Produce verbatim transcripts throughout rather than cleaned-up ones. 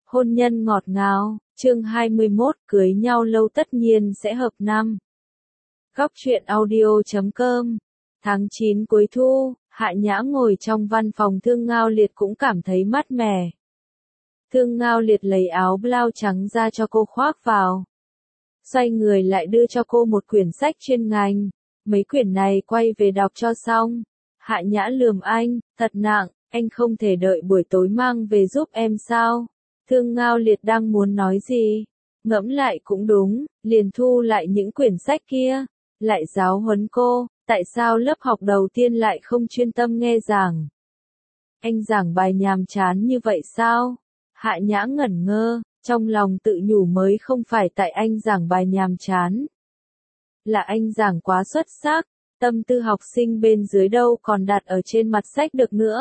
Hôn nhân ngọt ngào, chương hai mươi mốt, cưới nhau lâu tất nhiên sẽ hợp năm. Góc truyện audio chấm com. Tháng chín cuối thu, Hạ Nhã ngồi trong văn phòng Thương Ngao Liệt cũng cảm thấy mát mẻ. Thương Ngao Liệt lấy áo blau trắng ra cho cô khoác vào. Xoay người lại đưa cho cô một quyển sách chuyên ngành. Mấy quyển này quay về đọc cho xong. Hạ Nhã lườm anh, thật nặng, anh không thể đợi buổi tối mang về giúp em sao? Thương Ngao Liệt đang muốn nói gì? Ngẫm lại cũng đúng, liền thu lại những quyển sách kia. Lại giáo huấn cô, tại sao lớp học đầu tiên lại không chuyên tâm nghe giảng? Anh giảng bài nhàm chán như vậy sao? Hạ Nhã ngẩn ngơ, trong lòng tự nhủ mới không phải tại anh giảng bài nhàm chán. Là anh giảng quá xuất sắc, tâm tư học sinh bên dưới đâu còn đặt ở trên mặt sách được nữa.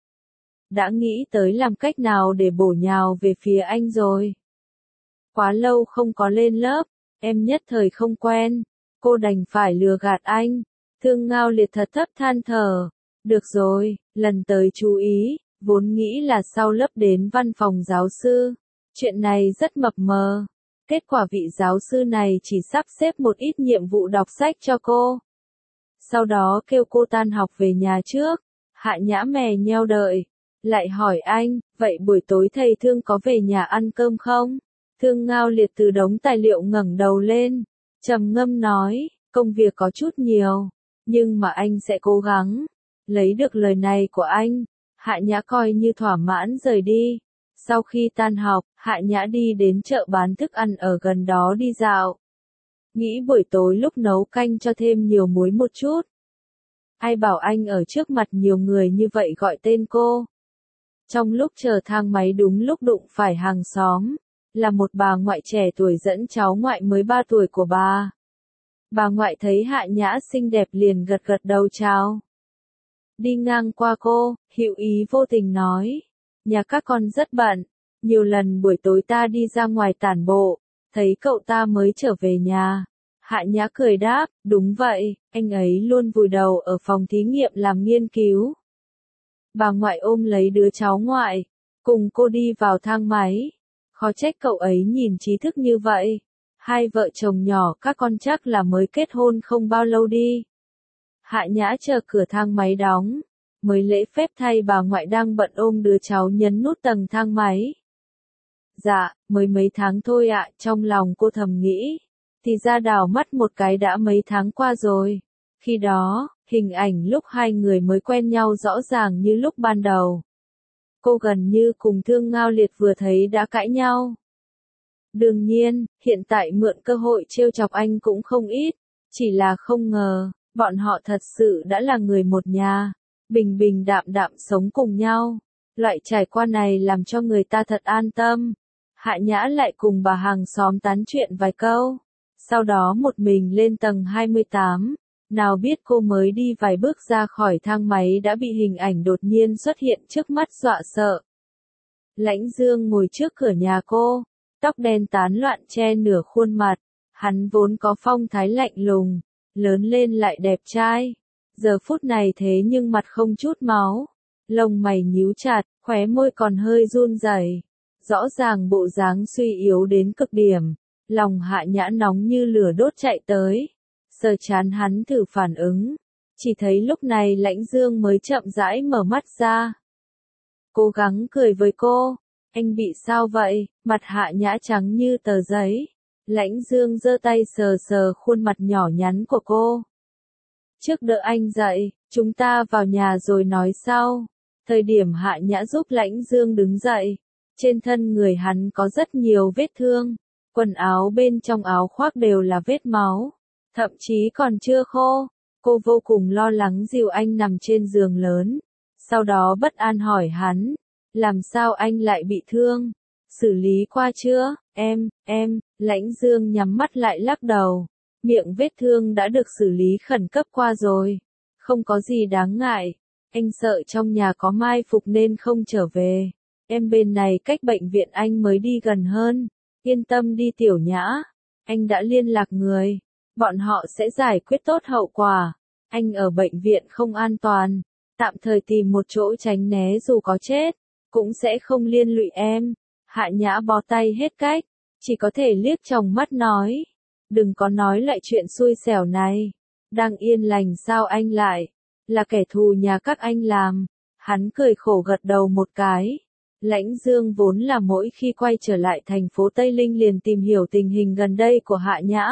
Đã nghĩ tới làm cách nào để bổ nhào về phía anh rồi. Quá lâu không có lên lớp, em nhất thời không quen, cô đành phải lừa gạt anh. Thương Ngao Liệt thật thấp than thở. Được rồi, lần tới chú ý, vốn nghĩ là sau lớp đến văn phòng giáo sư. Chuyện này rất mập mờ. Kết quả vị giáo sư này chỉ sắp xếp một ít nhiệm vụ đọc sách cho cô. Sau đó kêu cô tan học về nhà trước. Hạ Nhã mè nheo đợi. Lại hỏi anh, vậy buổi tối thầy Thương có về nhà ăn cơm không? Thương Ngao Liệt từ đống tài liệu ngẩng đầu lên, trầm ngâm nói, công việc có chút nhiều, nhưng mà anh sẽ cố gắng. Lấy được lời này của anh, Hạ Nhã coi như thỏa mãn rời đi. Sau khi tan học, Hạ Nhã đi đến chợ bán thức ăn ở gần đó đi dạo. Nghĩ buổi tối lúc nấu canh cho thêm nhiều muối một chút. Ai bảo anh ở trước mặt nhiều người như vậy gọi tên cô. Trong lúc chờ thang máy đúng lúc đụng phải hàng xóm, là một bà ngoại trẻ tuổi dẫn cháu ngoại mới ba tuổi của bà. Bà ngoại thấy Hạ Nhã xinh đẹp liền gật gật đầu chào. Đi ngang qua cô, hữu ý vô tình nói, nhà các con rất bận, nhiều lần buổi tối ta đi ra ngoài tản bộ, thấy cậu ta mới trở về nhà. Hạ Nhã cười đáp, đúng vậy, anh ấy luôn vùi đầu ở phòng thí nghiệm làm nghiên cứu. Bà ngoại ôm lấy đứa cháu ngoại, cùng cô đi vào thang máy. Khó trách cậu ấy nhìn trí thức như vậy. Hai vợ chồng nhỏ các con chắc là mới kết hôn không bao lâu đi. Hạ Nhã chờ cửa thang máy đóng, mới lễ phép thay bà ngoại đang bận ôm đứa cháu nhấn nút tầng thang máy. Dạ, mới mấy tháng thôi ạ, trong lòng cô thầm nghĩ. Thì ra đảo mắt một cái đã mấy tháng qua rồi. Khi đó, hình ảnh lúc hai người mới quen nhau rõ ràng như lúc ban đầu. Cô gần như cùng Thương Ngao Liệt vừa thấy đã cãi nhau. Đương nhiên, hiện tại mượn cơ hội trêu chọc anh cũng không ít. Chỉ là không ngờ, bọn họ thật sự đã là người một nhà. Bình bình đạm đạm sống cùng nhau. Loại trải qua này làm cho người ta thật an tâm. Hạ Nhã lại cùng bà hàng xóm tán chuyện vài câu. Sau đó một mình lên tầng hai mươi tám. Nào biết cô mới đi vài bước ra khỏi thang máy đã bị hình ảnh đột nhiên xuất hiện trước mắt dọa sợ. Lãnh Dương ngồi trước cửa nhà cô, tóc đen tán loạn che nửa khuôn mặt, hắn vốn có phong thái lạnh lùng, lớn lên lại đẹp trai. Giờ phút này thế nhưng mặt không chút máu, lông mày nhíu chặt, khóe môi còn hơi run rẩy, rõ ràng bộ dáng suy yếu đến cực điểm. Lòng Hạ Nhã nóng như lửa đốt chạy tới. Sờ chán hắn thử phản ứng, chỉ thấy lúc này Lãnh Dương mới chậm rãi mở mắt ra. Cố gắng cười với cô, anh bị sao vậy? Mặt Hạ Nhã trắng như tờ giấy. Lãnh Dương giơ tay sờ sờ khuôn mặt nhỏ nhắn của cô. Trước đỡ anh dậy, chúng ta vào nhà rồi nói sau. Thời điểm Hạ Nhã giúp Lãnh Dương đứng dậy, trên thân người hắn có rất nhiều vết thương, quần áo bên trong áo khoác đều là vết máu. Thậm chí còn chưa khô, cô vô cùng lo lắng dìu anh nằm trên giường lớn. Sau đó bất an hỏi hắn, làm sao anh lại bị thương? Xử lý qua chưa? Em, em, Lãnh Dương nhắm mắt lại lắc đầu. Miệng vết thương đã được xử lý khẩn cấp qua rồi. Không có gì đáng ngại. Anh sợ trong nhà có mai phục nên không trở về. Em bên này cách bệnh viện anh mới đi gần hơn. Yên tâm đi Tiểu Nhã. Anh đã liên lạc người. Bọn họ sẽ giải quyết tốt hậu quả. Anh ở bệnh viện không an toàn. Tạm thời tìm một chỗ tránh né dù có chết. Cũng sẽ không liên lụy em. Hạ Nhã bó tay hết cách, chỉ có thể liếc tròng mắt nói. Đừng có nói lại chuyện xui xẻo này. Đang yên lành sao anh lại, là kẻ thù nhà các anh làm. Hắn cười khổ gật đầu một cái. Lãnh Dương vốn là mỗi khi quay trở lại thành phố Tây Linh liền tìm hiểu tình hình gần đây của Hạ Nhã.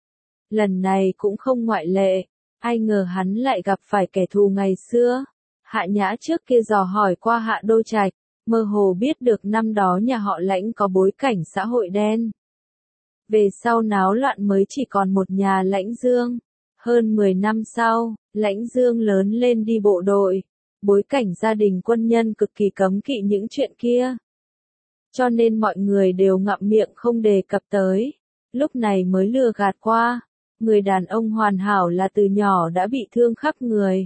Lần này cũng không ngoại lệ, ai ngờ hắn lại gặp phải kẻ thù ngày xưa. Hạ Nhã trước kia dò hỏi qua Hạ Đô Trạch, mơ hồ biết được năm đó nhà họ Lãnh có bối cảnh xã hội đen. Về sau náo loạn mới chỉ còn một nhà Lãnh Dương. Hơn mười năm sau, Lãnh Dương lớn lên đi bộ đội. Bối cảnh gia đình quân nhân cực kỳ cấm kỵ những chuyện kia. Cho nên mọi người đều ngậm miệng không đề cập tới. Lúc này mới lừa gạt qua. Người đàn ông hoàn hảo là từ nhỏ đã bị thương khắp người.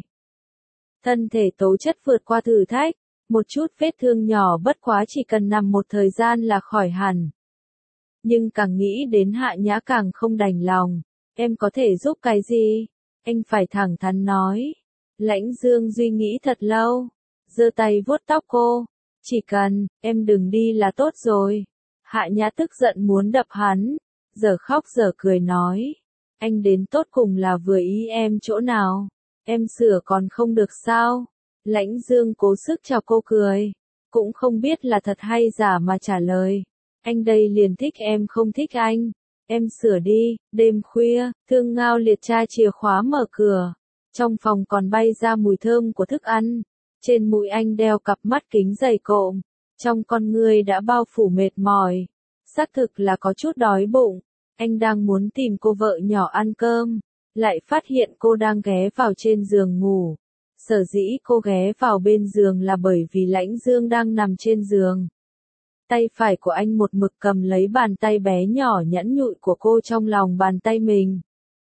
Thân thể tố chất vượt qua thử thách. Một chút vết thương nhỏ bất quá chỉ cần nằm một thời gian là khỏi hẳn. Nhưng càng nghĩ đến Hạ Nhã càng không đành lòng. Em có thể giúp cái gì? Anh phải thẳng thắn nói. Lãnh Dương suy nghĩ thật lâu. Giơ tay vuốt tóc cô. Chỉ cần, em đừng đi là tốt rồi. Hạ Nhã tức giận muốn đập hắn. Giờ khóc giờ cười nói. Anh đến tốt cùng là vừa ý em chỗ nào. Em sửa còn không được sao? Lãnh Dương cố sức cho cô cười. Cũng không biết là thật hay giả mà trả lời. Anh đây liền thích em không thích anh. Em sửa đi. Đêm khuya, Thương Ngao Liệt tra chìa khóa mở cửa. Trong phòng còn bay ra mùi thơm của thức ăn. Trên mũi anh đeo cặp mắt kính dày cộm. Trong con người đã bao phủ mệt mỏi. Xác thực là có chút đói bụng. Anh đang muốn tìm cô vợ nhỏ ăn cơm. Lại phát hiện cô đang ghé vào trên giường ngủ. Sở dĩ cô ghé vào bên giường là bởi vì Lãnh Dương đang nằm trên giường. Tay phải của anh một mực cầm lấy bàn tay bé nhỏ nhẵn nhụi của cô trong lòng bàn tay mình.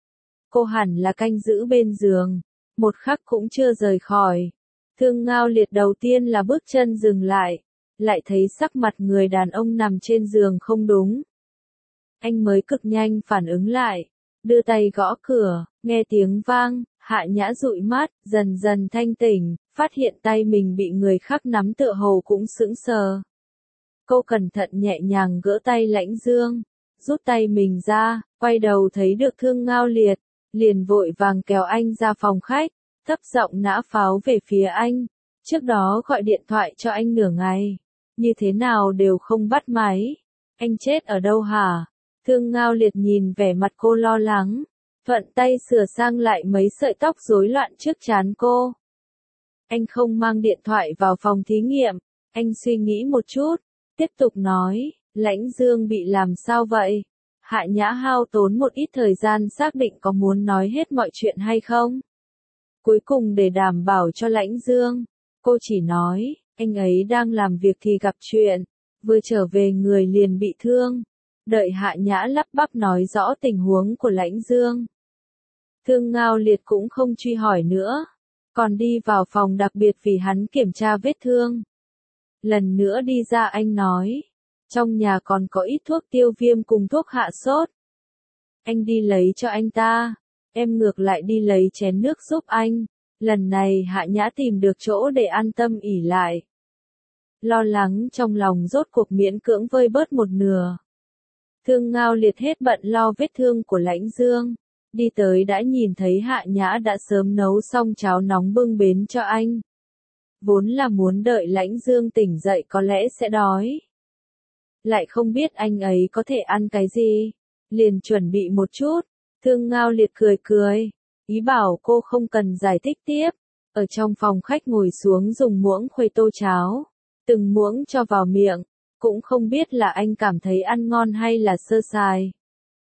Cô hẳn là canh giữ bên giường. Một khắc cũng chưa rời khỏi. Thương Ngao Liệt đầu tiên là bước chân dừng lại. Lại thấy sắc mặt người đàn ông nằm trên giường không đúng. Anh mới cực nhanh phản ứng lại. Đưa tay gõ cửa, nghe tiếng vang, Hạ Nhã dụi mắt, dần dần thanh tỉnh, phát hiện tay mình bị người khác nắm tựa hồ cũng sững sờ. Cô cẩn thận nhẹ nhàng gỡ tay Lãnh Dương, rút tay mình ra, quay đầu thấy được Thương Ngao Liệt, liền vội vàng kéo anh ra phòng khách, thấp giọng nã pháo về phía anh. Trước đó gọi điện thoại cho anh nửa ngày, như thế nào đều không bắt máy. Anh chết ở đâu hả? Thương Ngao Liệt nhìn vẻ mặt cô lo lắng, thuận tay sửa sang lại mấy sợi tóc rối loạn trước trán cô. Anh không mang điện thoại vào phòng thí nghiệm, anh suy nghĩ một chút, tiếp tục nói, Lãnh Dương bị làm sao vậy? Hạ Nhã hao tốn một ít thời gian xác định có muốn nói hết mọi chuyện hay không. Cuối cùng để đảm bảo cho Lãnh Dương, cô chỉ nói, anh ấy đang làm việc thì gặp chuyện, vừa trở về người liền bị thương. Đợi Hạ Nhã lắp bắp nói rõ tình huống của Lãnh Dương. Thương Ngao Liệt cũng không truy hỏi nữa, còn đi vào phòng đặc biệt vì hắn kiểm tra vết thương. Lần nữa đi ra anh nói, trong nhà còn có ít thuốc tiêu viêm cùng thuốc hạ sốt. Anh đi lấy cho anh ta, em ngược lại đi lấy chén nước giúp anh. Lần này Hạ Nhã tìm được chỗ để an tâm ỉ lại. Lo lắng trong lòng rốt cuộc miễn cưỡng vơi bớt một nửa. Thương Ngao Liệt hết bận lo vết thương của Lãnh Dương. Đi tới đã nhìn thấy Hạ Nhã đã sớm nấu xong cháo nóng bưng bến cho anh. Vốn là muốn đợi Lãnh Dương tỉnh dậy có lẽ sẽ đói. Lại không biết anh ấy có thể ăn cái gì. Liền chuẩn bị một chút. Thương Ngao Liệt cười cười. Ý bảo cô không cần giải thích tiếp. Ở trong phòng khách ngồi xuống dùng muỗng khuấy tô cháo. Từng muỗng cho vào miệng. Cũng không biết là anh cảm thấy ăn ngon hay là sơ sài.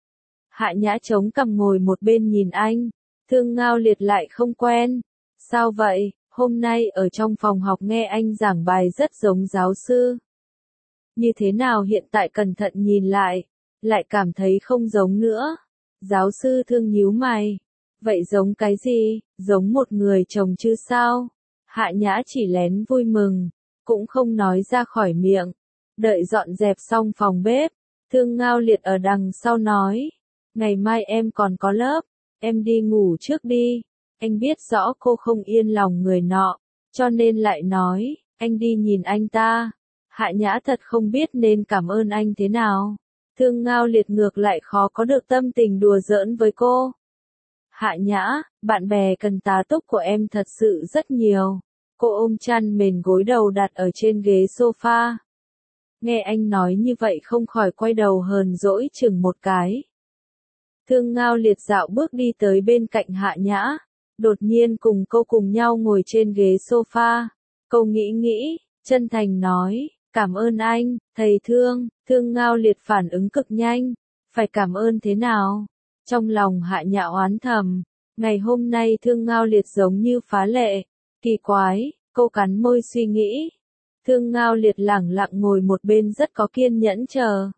Hạ Nhã chống cằm ngồi một bên nhìn anh. Thương Ngao Liệt lại không quen. Sao vậy, hôm nay ở trong phòng học nghe anh giảng bài rất giống giáo sư. Như thế nào hiện tại cẩn thận nhìn lại, lại cảm thấy không giống nữa. Giáo sư Thương nhíu mày. Vậy giống cái gì, giống một người chồng chứ sao? Hạ Nhã chỉ lén vui mừng, cũng không nói ra khỏi miệng. Đợi dọn dẹp xong phòng bếp, Thương Ngao Liệt ở đằng sau nói. Ngày mai em còn có lớp, em đi ngủ trước đi. Anh biết rõ cô không yên lòng người nọ, cho nên lại nói, anh đi nhìn anh ta. Hạ Nhã thật không biết nên cảm ơn anh thế nào. Thương Ngao Liệt ngược lại khó có được tâm tình đùa giỡn với cô. Hạ Nhã, bạn bè cần tá túc của em thật sự rất nhiều. Cô ôm chăn mền gối đầu đặt ở trên ghế sofa. Nghe anh nói như vậy không khỏi quay đầu hờn dỗi chừng một cái. Thương Ngao Liệt dạo bước đi tới bên cạnh Hạ Nhã. Đột nhiên cùng cô cùng nhau ngồi trên ghế sofa. Cô nghĩ nghĩ, chân thành nói, cảm ơn anh, thầy Thương. Thương Ngao Liệt phản ứng cực nhanh. Phải cảm ơn thế nào? Trong lòng Hạ Nhã oán thầm. Ngày hôm nay Thương Ngao Liệt giống như phá lệ. Kỳ quái, cô cắn môi suy nghĩ. Thương Ngao Liệt lẳng lặng ngồi một bên rất có kiên nhẫn chờ.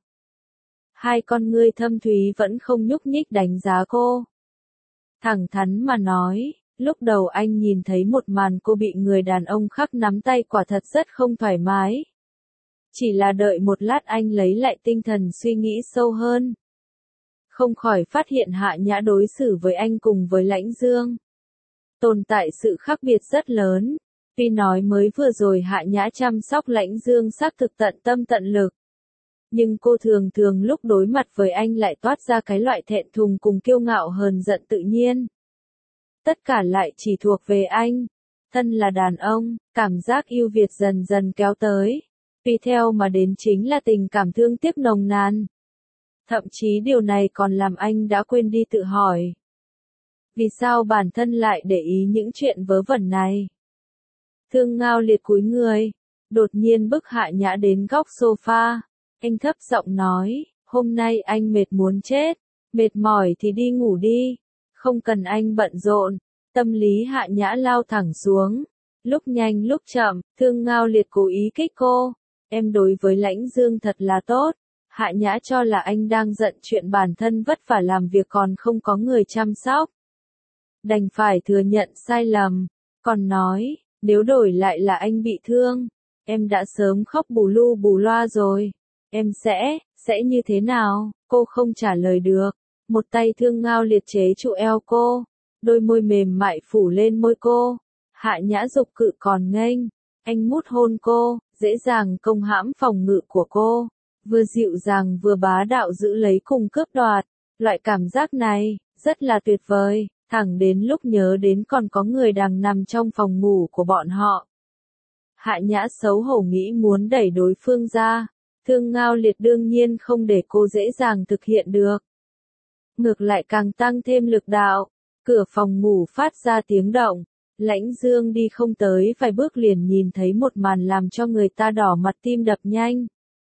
Hai con ngươi thâm thúy vẫn không nhúc nhích đánh giá cô. Thẳng thắn mà nói, lúc đầu anh nhìn thấy một màn cô bị người đàn ông khác nắm tay quả thật rất không thoải mái. Chỉ là đợi một lát anh lấy lại tinh thần suy nghĩ sâu hơn. Không khỏi phát hiện Hạ Nhã đối xử với anh cùng với Lãnh Dương. Tồn tại sự khác biệt rất lớn. Tuy nói mới vừa rồi Hạ Nhã chăm sóc Lãnh Dương xác thực tận tâm tận lực. Nhưng cô thường thường lúc đối mặt với anh lại toát ra cái loại thẹn thùng cùng kiêu ngạo hờn giận tự nhiên. Tất cả lại chỉ thuộc về anh. Thân là đàn ông, cảm giác yêu Việt dần dần kéo tới. Tùy theo mà đến chính là tình cảm thương tiếc nồng nàn. Thậm chí điều này còn làm anh đã quên đi tự hỏi. Vì sao bản thân lại để ý những chuyện vớ vẩn này? Thương Ngao Liệt cúi người, đột nhiên bức Hạ Nhã đến góc sofa. Anh thấp giọng nói, hôm nay anh mệt muốn chết, mệt mỏi thì đi ngủ đi, không cần anh bận rộn. Tâm lý Hạ Nhã lao thẳng xuống, lúc nhanh lúc chậm, Thương Ngao Liệt cố ý kích cô. Em đối với Lãnh Dương thật là tốt. Hạ Nhã cho là anh đang giận chuyện bản thân vất vả làm việc còn không có người chăm sóc. Đành phải thừa nhận sai lầm, còn nói, nếu đổi lại là anh bị thương, em đã sớm khóc bù lu bù loa rồi. Em sẽ, sẽ như thế nào? Cô không trả lời được. Một tay Thương Ngao Liệt chế trụ eo cô, đôi môi mềm mại phủ lên môi cô. Hạ Nhã dục cự còn nghênh, anh mút hôn cô, dễ dàng công hãm phòng ngự của cô, vừa dịu dàng vừa bá đạo giữ lấy cùng cướp đoạt. Loại cảm giác này, rất là tuyệt vời, thẳng đến lúc nhớ đến còn có người đang nằm trong phòng ngủ của bọn họ. Hạ Nhã xấu hổ nghĩ muốn đẩy đối phương ra. Thương Ngao Liệt đương nhiên không để cô dễ dàng thực hiện được. Ngược lại càng tăng thêm lực đạo. Cửa phòng ngủ phát ra tiếng động. Lãnh Dương đi không tới vài bước liền nhìn thấy một màn làm cho người ta đỏ mặt tim đập nhanh.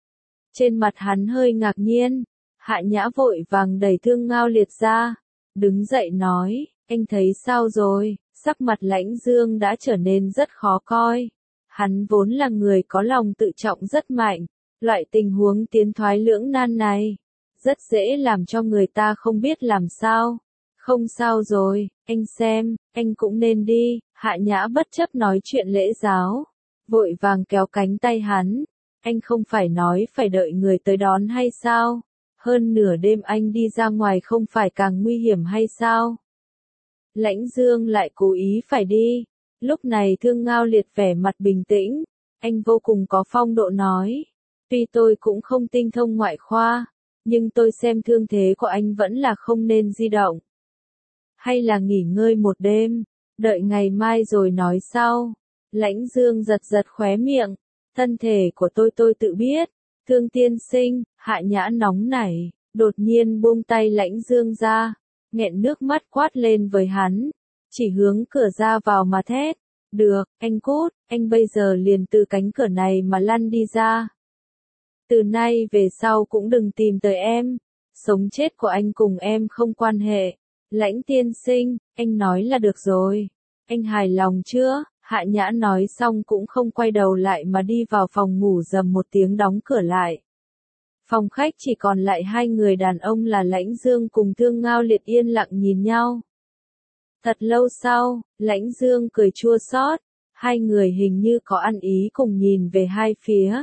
Trên mặt hắn hơi ngạc nhiên. Hạ Nhã vội vàng đẩy Thương Ngao Liệt ra. Đứng dậy nói, anh thấy sao rồi? Sắc mặt Lãnh Dương đã trở nên rất khó coi. Hắn vốn là người có lòng tự trọng rất mạnh. Loại tình huống tiến thoái lưỡng nan này, rất dễ làm cho người ta không biết làm sao. Không sao rồi, anh xem, anh cũng nên đi. Hạ Nhã bất chấp nói chuyện lễ giáo, vội vàng kéo cánh tay hắn. Anh không phải nói phải đợi người tới đón hay sao? Hơn nửa đêm anh đi ra ngoài không phải càng nguy hiểm hay sao? Lãnh Dương lại cố ý phải đi. Lúc này Thương Ngao Liệt vẻ mặt bình tĩnh, anh vô cùng có phong độ nói. Tuy tôi cũng không tinh thông ngoại khoa, nhưng tôi xem thương thế của anh vẫn là không nên di động. Hay là nghỉ ngơi một đêm, đợi ngày mai rồi nói sau. Lãnh Dương giật giật khóe miệng, thân thể của tôi tôi tự biết. Thương tiên sinh, Hạ Nhã nóng nảy, đột nhiên buông tay Lãnh Dương ra, nghẹn nước mắt quát lên với hắn, chỉ hướng cửa ra vào mà thét. Được, anh cút, anh bây giờ liền từ cánh cửa này mà lăn đi ra. Từ nay về sau cũng đừng tìm tới em. Sống chết của anh cùng em không quan hệ. Lãnh tiên sinh, anh nói là được rồi. Anh hài lòng chưa? Hạ Nhã nói xong cũng không quay đầu lại mà đi vào phòng ngủ rầm một tiếng đóng cửa lại. Phòng khách chỉ còn lại hai người đàn ông là Lãnh Dương cùng Thương Ngao Liệt yên lặng nhìn nhau. Thật lâu sau, Lãnh Dương cười chua xót. Hai người hình như có ăn ý cùng nhìn về hai phía.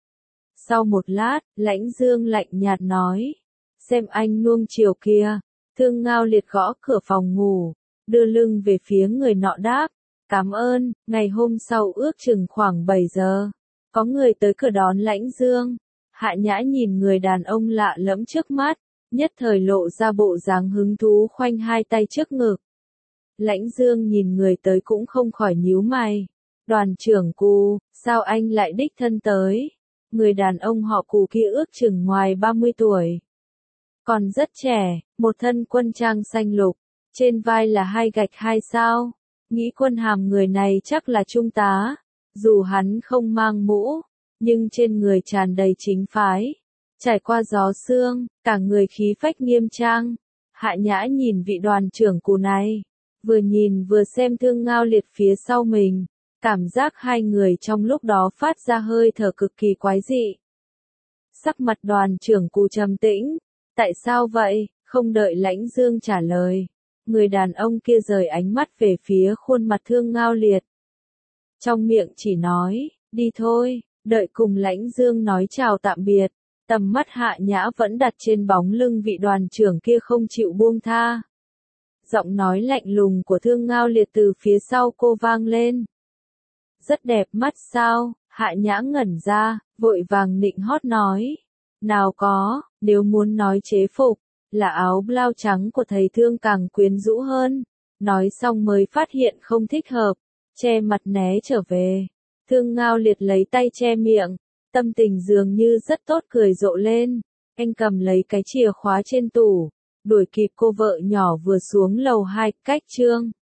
Sau một lát, Lãnh Dương lạnh nhạt nói, xem anh nuông chiều kia. Thương Ngao Liệt gõ cửa phòng ngủ, đưa lưng về phía người nọ đáp, cảm ơn. Ngày hôm sau ước chừng khoảng bảy giờ, Có người tới cửa đón Lãnh Dương. Hạ Nhã nhìn người đàn ông lạ lẫm trước mắt, nhất thời lộ ra bộ dáng hứng thú khoanh hai tay trước ngực. Lãnh Dương nhìn người tới cũng không khỏi nhíu mày. Đoàn trưởng Cù, sao anh lại đích thân tới? Người đàn ông họ Cù kia ước chừng ngoài ba mươi tuổi. Còn rất trẻ, một thân quân trang xanh lục, trên vai là hai gạch hai sao. Nghĩ quân hàm người này chắc là trung tá, dù hắn không mang mũ, nhưng trên người tràn đầy chính phái. Trải qua gió sương, cả người khí phách nghiêm trang. Hạ Nhã nhìn vị đoàn trưởng Cù này, vừa nhìn vừa xem Thương Ngao Liệt phía sau mình, cảm giác hai người trong lúc đó phát ra hơi thở cực kỳ quái dị. Sắc mặt đoàn trưởng Cù trầm tĩnh, tại sao vậy? Không đợi Lãnh Dương trả lời, người đàn ông kia rời ánh mắt về phía khuôn mặt Thương Ngao Liệt. Trong miệng chỉ nói, đi thôi, đợi cùng Lãnh Dương nói chào tạm biệt. Tầm mắt Hạ Nhã vẫn đặt trên bóng lưng vị đoàn trưởng kia không chịu buông tha. Giọng nói lạnh lùng của Thương Ngao Liệt từ phía sau cô vang lên. Rất đẹp mắt sao? Hạ Nhã ngẩn ra, vội vàng nịnh hót nói. Nào có, nếu muốn nói chế phục, là áo blau trắng của thầy Thương càng quyến rũ hơn. Nói xong mới phát hiện không thích hợp, che mặt né trở về. Thương Ngao Liệt lấy tay che miệng, tâm tình dường như rất tốt cười rộ lên. Anh cầm lấy cái chìa khóa trên tủ, đuổi kịp cô vợ nhỏ vừa xuống lầu hai, cách chương.